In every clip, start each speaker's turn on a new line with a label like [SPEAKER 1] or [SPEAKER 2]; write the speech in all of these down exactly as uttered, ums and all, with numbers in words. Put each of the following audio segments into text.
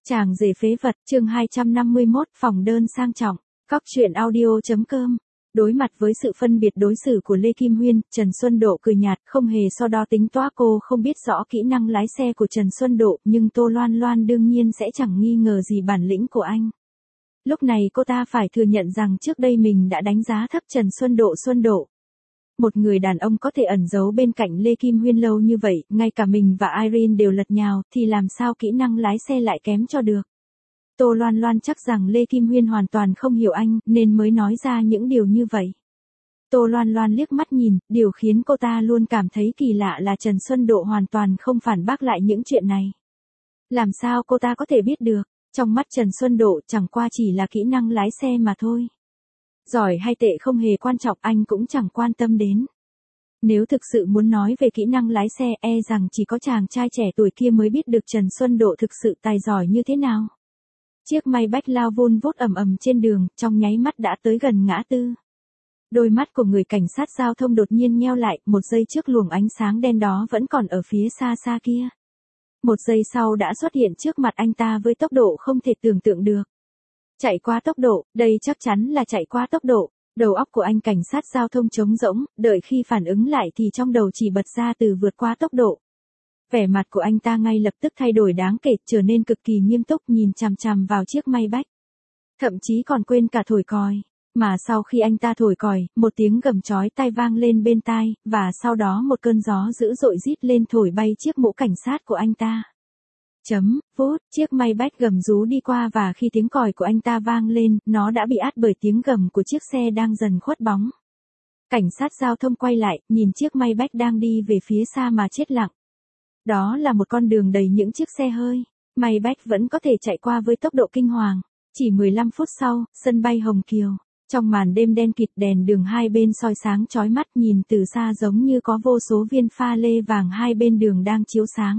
[SPEAKER 1] Chàng rể phế vật, chương hai trăm năm mươi mốt, phòng đơn sang trọng. Cóc truyện audio.com. Đối mặt với sự phân biệt đối xử của Lê Kim Huyên, Trần Xuân Độ cười nhạt, không hề so đo tính toán. Cô không biết rõ kỹ năng lái xe của Trần Xuân Độ, nhưng Tô Loan Loan đương nhiên sẽ chẳng nghi ngờ gì bản lĩnh của anh. Lúc này cô ta phải thừa nhận rằng trước đây mình đã đánh giá thấp Trần Xuân Độ. Xuân Độ, một người đàn ông có thể ẩn giấu bên cạnh Lê Kim Huyên lâu như vậy, ngay cả mình và Irene đều lật nhào, thì làm sao kỹ năng lái xe lại kém cho được. Tô Loan Loan chắc rằng Lê Kim Huyên hoàn toàn không hiểu anh, nên mới nói ra những điều như vậy. Tô Loan Loan liếc mắt nhìn, điều khiến cô ta luôn cảm thấy kỳ lạ là Trần Xuân Độ hoàn toàn không phản bác lại những chuyện này. Làm sao cô ta có thể biết được, trong mắt Trần Xuân Độ chẳng qua chỉ là kỹ năng lái xe mà thôi. Giỏi hay tệ không hề quan trọng, anh cũng chẳng quan tâm đến. Nếu thực sự muốn nói về kỹ năng lái xe, e rằng chỉ có chàng trai trẻ tuổi kia mới biết được Trần Xuân Độ thực sự tài giỏi như thế nào. Chiếc Maybach lao vun vút ầm ầm trên đường, trong nháy mắt đã tới gần ngã tư. Đôi mắt của người cảnh sát giao thông đột nhiên nheo lại, một giây trước luồng ánh sáng đen đó vẫn còn ở phía xa xa kia. Một giây sau đã xuất hiện trước mặt anh ta với tốc độ không thể tưởng tượng được. Chạy qua tốc độ, đây chắc chắn là chạy qua tốc độ. Đầu óc của anh cảnh sát giao thông trống rỗng, đợi khi phản ứng lại thì trong đầu chỉ bật ra từ vượt qua tốc độ. Vẻ mặt của anh ta ngay lập tức thay đổi đáng kể, trở nên cực kỳ nghiêm túc, nhìn chằm chằm vào chiếc Maybach. Thậm chí còn quên cả thổi còi. Mà sau khi anh ta thổi còi, một tiếng gầm chói tai vang lên bên tai, và sau đó một cơn gió dữ dội rít lên thổi bay chiếc mũ cảnh sát của anh ta. Chấm, phút, chiếc Maybach gầm rú đi qua và khi tiếng còi của anh ta vang lên, nó đã bị át bởi tiếng gầm của chiếc xe đang dần khuất bóng. Cảnh sát giao thông quay lại, nhìn chiếc Maybach đang đi về phía xa mà chết lặng. Đó là một con đường đầy những chiếc xe hơi. Maybach vẫn có thể chạy qua với tốc độ kinh hoàng. Chỉ mười lăm phút sau, sân bay Hồng Kiều. Trong màn đêm đen kịt, đèn đường hai bên soi sáng chói mắt, nhìn từ xa giống như có vô số viên pha lê vàng hai bên đường đang chiếu sáng.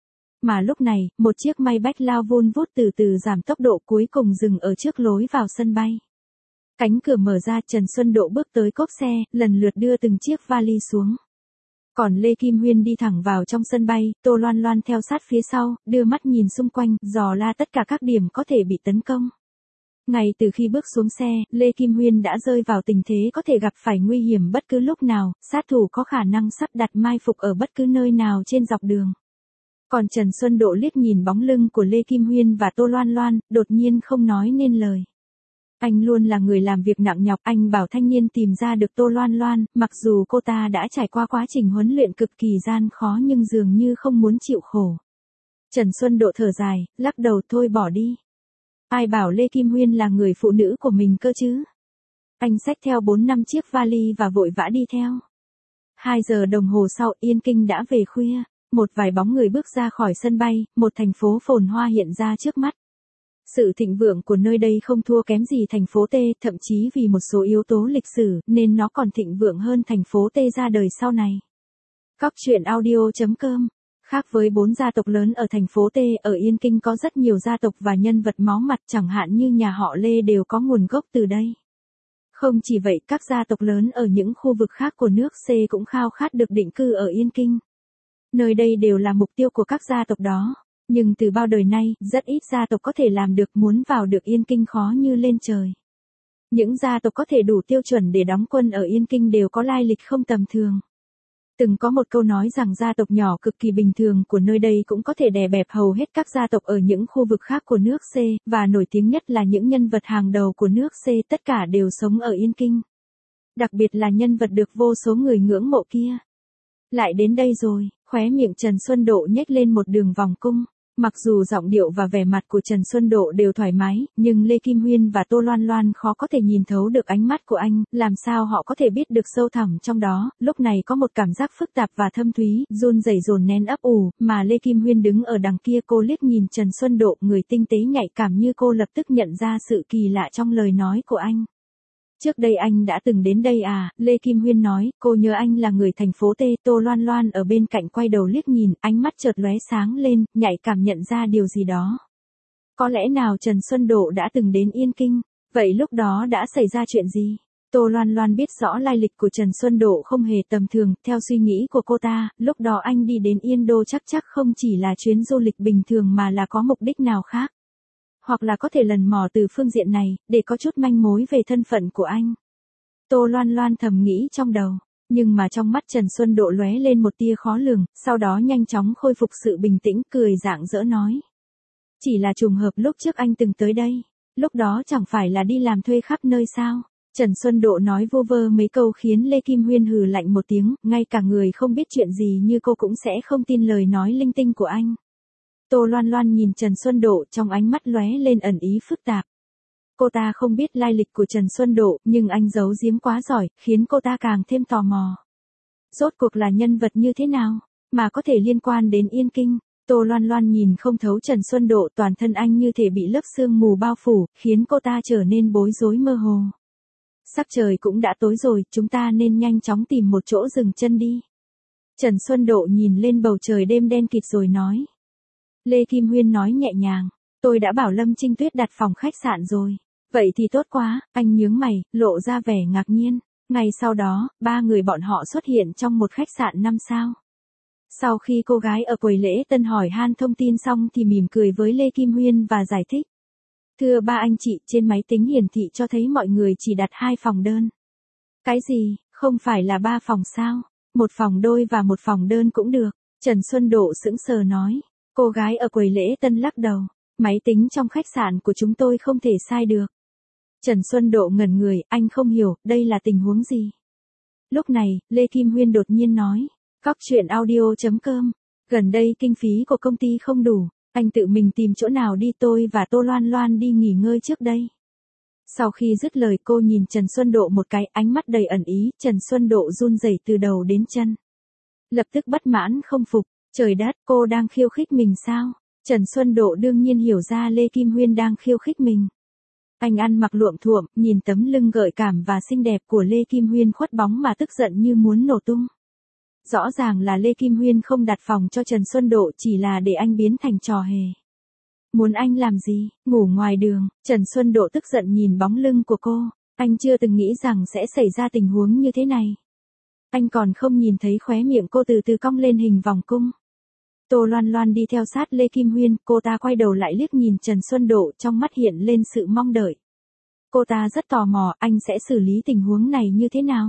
[SPEAKER 1] Mà lúc này, một chiếc Maybach lao vun vút từ từ giảm tốc độ, cuối cùng dừng ở trước lối vào sân bay. Cánh cửa mở ra, Trần Xuân Độ bước tới cốp xe, lần lượt đưa từng chiếc vali xuống. Còn Lê Kim Huyên đi thẳng vào trong sân bay, Tô Loan Loan theo sát phía sau, đưa mắt nhìn xung quanh, dò la tất cả các điểm có thể bị tấn công. Ngay từ khi bước xuống xe, Lê Kim Huyên đã rơi vào tình thế có thể gặp phải nguy hiểm bất cứ lúc nào, sát thủ có khả năng sắp đặt mai phục ở bất cứ nơi nào trên dọc đường. Còn Trần Xuân Độ liếc nhìn bóng lưng của Lê Kim Huyên và Tô Loan Loan, đột nhiên không nói nên lời. Anh luôn là người làm việc nặng nhọc, anh bảo thanh niên tìm ra được Tô Loan Loan, mặc dù cô ta đã trải qua quá trình huấn luyện cực kỳ gian khó nhưng dường như không muốn chịu khổ. Trần Xuân Độ thở dài, lắc đầu, thôi bỏ đi. Ai bảo Lê Kim Huyên là người phụ nữ của mình cơ chứ. Anh xách theo bốn năm chiếc vali và vội vã đi theo. Hai giờ đồng hồ sau, Yên Kinh đã về khuya. Một vài bóng người bước ra khỏi sân bay, một thành phố phồn hoa hiện ra trước mắt. Sự thịnh vượng của nơi đây không thua kém gì thành phố T, thậm chí vì một số yếu tố lịch sử, nên nó còn thịnh vượng hơn thành phố T ra đời sau này. Cóc truyện audio.com. Khác với bốn gia tộc lớn ở thành phố T, ở Yên Kinh có rất nhiều gia tộc và nhân vật máu mặt, chẳng hạn như nhà họ Lê đều có nguồn gốc từ đây. Không chỉ vậy, các gia tộc lớn ở những khu vực khác của nước C cũng khao khát được định cư ở Yên Kinh. Nơi đây đều là mục tiêu của các gia tộc đó. Nhưng từ bao đời nay, rất ít gia tộc có thể làm được, muốn vào được Yên Kinh khó như lên trời. Những gia tộc có thể đủ tiêu chuẩn để đóng quân ở Yên Kinh đều có lai lịch không tầm thường. Từng có một câu nói rằng gia tộc nhỏ cực kỳ bình thường của nơi đây cũng có thể đè bẹp hầu hết các gia tộc ở những khu vực khác của nước C, và nổi tiếng nhất là những nhân vật hàng đầu của nước C, tất cả đều sống ở Yên Kinh. Đặc biệt là nhân vật được vô số người ngưỡng mộ kia. Lại đến đây rồi, khóe miệng Trần Xuân Độ nhếch lên một đường vòng cung. Mặc dù giọng điệu và vẻ mặt của Trần Xuân Độ đều thoải mái, nhưng Lê Kim Huyên và Tô Loan Loan khó có thể nhìn thấu được ánh mắt của anh, làm sao họ có thể biết được sâu thẳm trong đó. Lúc này có một cảm giác phức tạp và thâm thúy, run rẩy dồn nén ấp ủ, mà Lê Kim Huyên đứng ở đằng kia, cô liếc nhìn Trần Xuân Độ, người tinh tế nhạy cảm như cô lập tức nhận ra sự kỳ lạ trong lời nói của anh. Trước đây anh đã từng đến đây à, Lê Kim Huyên nói, cô nhớ anh là người thành phố T. Tô Loan Loan ở bên cạnh quay đầu liếc nhìn, ánh mắt chợt lóe sáng lên, nhạy cảm nhận ra điều gì đó. Có lẽ nào Trần Xuân Độ đã từng đến Yên Kinh, vậy lúc đó đã xảy ra chuyện gì? Tô Loan Loan biết rõ lai lịch của Trần Xuân Độ không hề tầm thường, theo suy nghĩ của cô ta, lúc đó anh đi đến Yên Đô chắc chắc không chỉ là chuyến du lịch bình thường mà là có mục đích nào khác. hoặc là có thể lần mò từ phương diện này, để có chút manh mối về thân phận của anh. Tô Loan Loan thầm nghĩ trong đầu, nhưng mà trong mắt Trần Xuân Độ lóe lên một tia khó lường, sau đó nhanh chóng khôi phục sự bình tĩnh, cười rạng rỡ nói. Chỉ là trùng hợp lúc trước anh từng tới đây, lúc đó chẳng phải là đi làm thuê khắp nơi sao? Trần Xuân Độ nói vô vơ mấy câu khiến Lê Kim Huyên hừ lạnh một tiếng, ngay cả người không biết chuyện gì như cô cũng sẽ không tin lời nói linh tinh của anh. Tô Loan Loan nhìn Trần Xuân Độ, trong ánh mắt lóe lên ẩn ý phức tạp. Cô ta không biết lai lịch của Trần Xuân Độ, nhưng anh giấu giếm quá giỏi, khiến cô ta càng thêm tò mò. Rốt cuộc là nhân vật như thế nào, mà có thể liên quan đến Yên Kinh? Tô Loan Loan nhìn không thấu Trần Xuân Độ, toàn thân anh như thể bị lớp sương mù bao phủ, khiến cô ta trở nên bối rối mơ hồ. Sắc trời cũng đã tối rồi, chúng ta nên nhanh chóng tìm một chỗ dừng chân đi. Trần Xuân Độ nhìn lên bầu trời đêm đen kịt rồi nói. Lê Kim Huyên nói nhẹ nhàng, tôi đã bảo Lâm Trinh Tuyết đặt phòng khách sạn rồi. Vậy thì tốt quá, anh nhướng mày, lộ ra vẻ ngạc nhiên. Ngay sau đó, ba người bọn họ xuất hiện trong một khách sạn năm sao. Sau khi cô gái ở quầy lễ tân hỏi han thông tin xong thì mỉm cười với Lê Kim Huyên và giải thích. Thưa ba anh chị, trên máy tính hiển thị cho thấy mọi người chỉ đặt hai phòng đơn. Cái gì, không phải là ba phòng sao? Một phòng đôi và một phòng đơn cũng được. Trần Xuân Độ sững sờ nói. Cô gái ở quầy lễ tân lắc đầu. Máy tính trong khách sạn của chúng tôi không thể sai được. Trần Xuân Độ ngẩn người, anh không hiểu, đây là tình huống gì? Lúc này, Lê Kim Huyên đột nhiên nói. Cóc truyện audio chấm com. Gần đây kinh phí của công ty không đủ. Anh tự mình tìm chỗ nào đi, tôi và Tô Loan Loan đi nghỉ ngơi trước đây. Sau khi dứt lời cô nhìn Trần Xuân Độ một cái, ánh mắt đầy ẩn ý, Trần Xuân Độ run rẩy từ đầu đến chân. Lập tức bất mãn không phục, trời đất, cô đang khiêu khích mình sao? Trần Xuân Độ đương nhiên hiểu ra Lê Kim Huyên đang khiêu khích mình. Anh ăn mặc luộm thuộm, nhìn tấm lưng gợi cảm và xinh đẹp của Lê Kim Huyên khuất bóng mà tức giận như muốn nổ tung. Rõ ràng là Lê Kim Huyên không đặt phòng cho Trần Xuân Độ chỉ là để anh biến thành trò hề. Muốn anh làm gì, ngủ ngoài đường? Trần Xuân Độ tức giận nhìn bóng lưng của cô, anh chưa từng nghĩ rằng sẽ xảy ra tình huống như thế này. Anh còn không nhìn thấy khóe miệng cô từ từ cong lên hình vòng cung. Tô Loan Loan đi theo sát Lê Kim Huyên, cô ta quay đầu lại liếc nhìn Trần Xuân Độ, trong mắt hiện lên sự mong đợi. Cô ta rất tò mò, anh sẽ xử lý tình huống này như thế nào?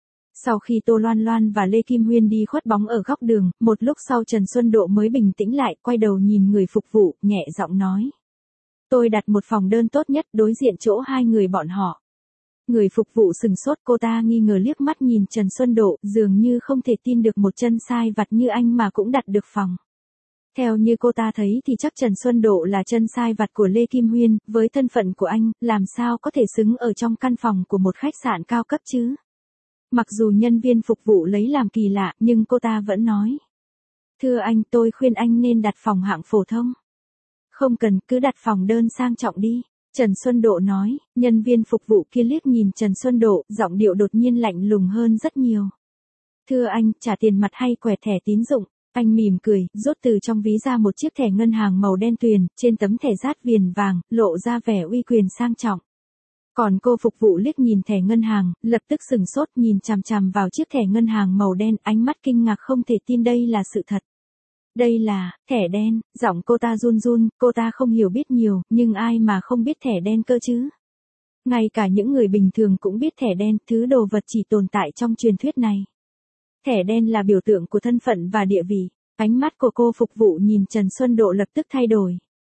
[SPEAKER 1] Sau khi Tô Loan Loan và Lê Kim Huyên đi khuất bóng ở góc đường, một lúc sau Trần Xuân Độ mới bình tĩnh lại, quay đầu nhìn người phục vụ, nhẹ giọng nói. Tôi đặt một phòng đơn tốt nhất, đối diện chỗ hai người bọn họ. Người phục vụ sừng sốt, cô ta nghi ngờ liếc mắt nhìn Trần Xuân Độ, dường như không thể tin được một chân sai vặt như anh mà cũng đặt được phòng. Theo như cô ta thấy thì chắc Trần Xuân Độ là chân sai vặt của Lê Kim Huyên, với thân phận của anh, làm sao có thể xứng ở trong căn phòng của một khách sạn cao cấp chứ? Mặc dù nhân viên phục vụ lấy làm kỳ lạ, nhưng cô ta vẫn nói. Thưa anh, tôi khuyên anh nên đặt phòng hạng phổ thông. Không cần, cứ đặt phòng đơn sang trọng đi. Trần Xuân Độ nói, nhân viên phục vụ kia liếc nhìn Trần Xuân Độ, giọng điệu đột nhiên lạnh lùng hơn rất nhiều. Thưa anh, trả tiền mặt hay quẹt thẻ tín dụng? Anh mỉm cười, rút từ trong ví ra một chiếc thẻ ngân hàng màu đen tuyền, trên tấm thẻ dát viền vàng, lộ ra vẻ uy quyền sang trọng. Còn cô phục vụ liếc nhìn thẻ ngân hàng, lập tức sừng sốt nhìn chằm chằm vào chiếc thẻ ngân hàng màu đen, ánh mắt kinh ngạc không thể tin đây là sự thật. Đây là, thẻ đen, giọng cô ta run run, cô ta không hiểu biết nhiều, nhưng ai mà không biết thẻ đen cơ chứ? Ngay cả những người bình thường cũng biết thẻ đen, thứ đồ vật chỉ tồn tại trong truyền thuyết này. Thẻ đen là biểu tượng của thân phận và địa vị, ánh mắt của cô phục vụ nhìn Trần Xuân Độ lập tức thay đổi.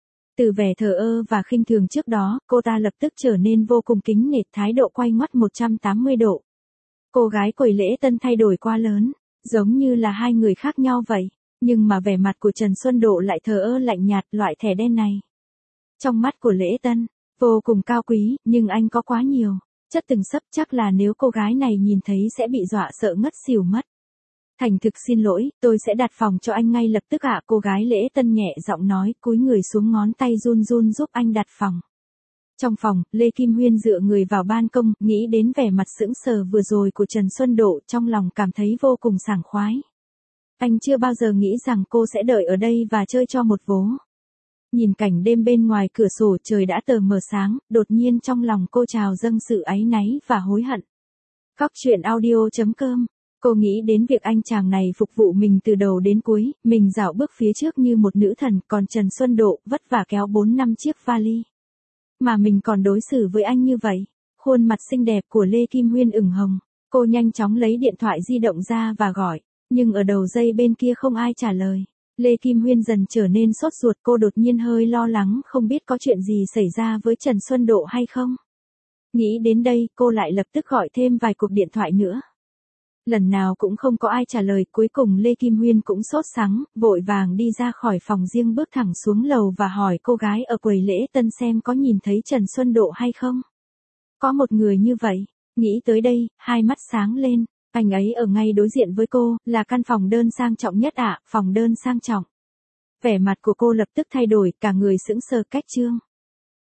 [SPEAKER 1] Từ vẻ thờ ơ và khinh thường trước đó, cô ta lập tức trở nên vô cùng kính nể, thái độ quay ngoắt một trăm tám mươi độ. Cô gái quầy lễ tân thay đổi quá lớn, giống như là hai người khác nhau vậy, nhưng mà vẻ mặt của Trần Xuân Độ lại thờ ơ lạnh nhạt, loại thẻ đen này. Trong mắt của lễ tân, vô cùng cao quý, nhưng anh có quá nhiều chất từng sấp, chắc là nếu cô gái này nhìn thấy sẽ bị dọa sợ ngất xỉu mất. Thành thực xin lỗi, tôi sẽ đặt phòng cho anh ngay lập tức ạ. Cô gái lễ tân nhẹ giọng nói, cúi người xuống, ngón tay run run giúp anh đặt phòng. Trong phòng, Lê Kim Huyên dựa người vào ban công, nghĩ đến vẻ mặt sững sờ vừa rồi của Trần Xuân Độ, trong lòng cảm thấy vô cùng sảng khoái. Anh chưa bao giờ nghĩ rằng cô sẽ đợi ở đây và chơi cho một vố. Nhìn cảnh đêm bên ngoài cửa sổ, trời đã tờ mờ sáng, đột nhiên trong lòng cô trào dâng sự áy náy và hối hận. Cóc truyện audio chấm com Cô nghĩ đến việc anh chàng này phục vụ mình từ đầu đến cuối, mình dạo bước phía trước như một nữ thần, còn Trần Xuân Độ vất vả kéo bốn năm chiếc vali. Mà mình còn đối xử với anh như vậy. Khuôn mặt xinh đẹp của Lê Kim Huyên ửng hồng. Cô nhanh chóng lấy điện thoại di động ra và gọi, nhưng ở đầu dây bên kia không ai trả lời. Lê Kim Huyên dần trở nên sốt ruột, cô đột nhiên hơi lo lắng không biết có chuyện gì xảy ra với Trần Xuân Độ hay không. Nghĩ đến đây, cô lại lập tức gọi thêm vài cuộc điện thoại nữa. Lần nào cũng không có ai trả lời, cuối cùng Lê Kim Huyên cũng sốt sắng, vội vàng đi ra khỏi phòng riêng bước thẳng xuống lầu và hỏi cô gái ở quầy lễ tân xem có nhìn thấy Trần Xuân Độ hay không. Có một người như vậy, nghĩ tới đây, hai mắt sáng lên, anh ấy ở ngay đối diện với cô, là căn phòng đơn sang trọng nhất ạ, phòng đơn sang trọng. Vẻ mặt của cô lập tức thay đổi, cả người sững sờ cách trương.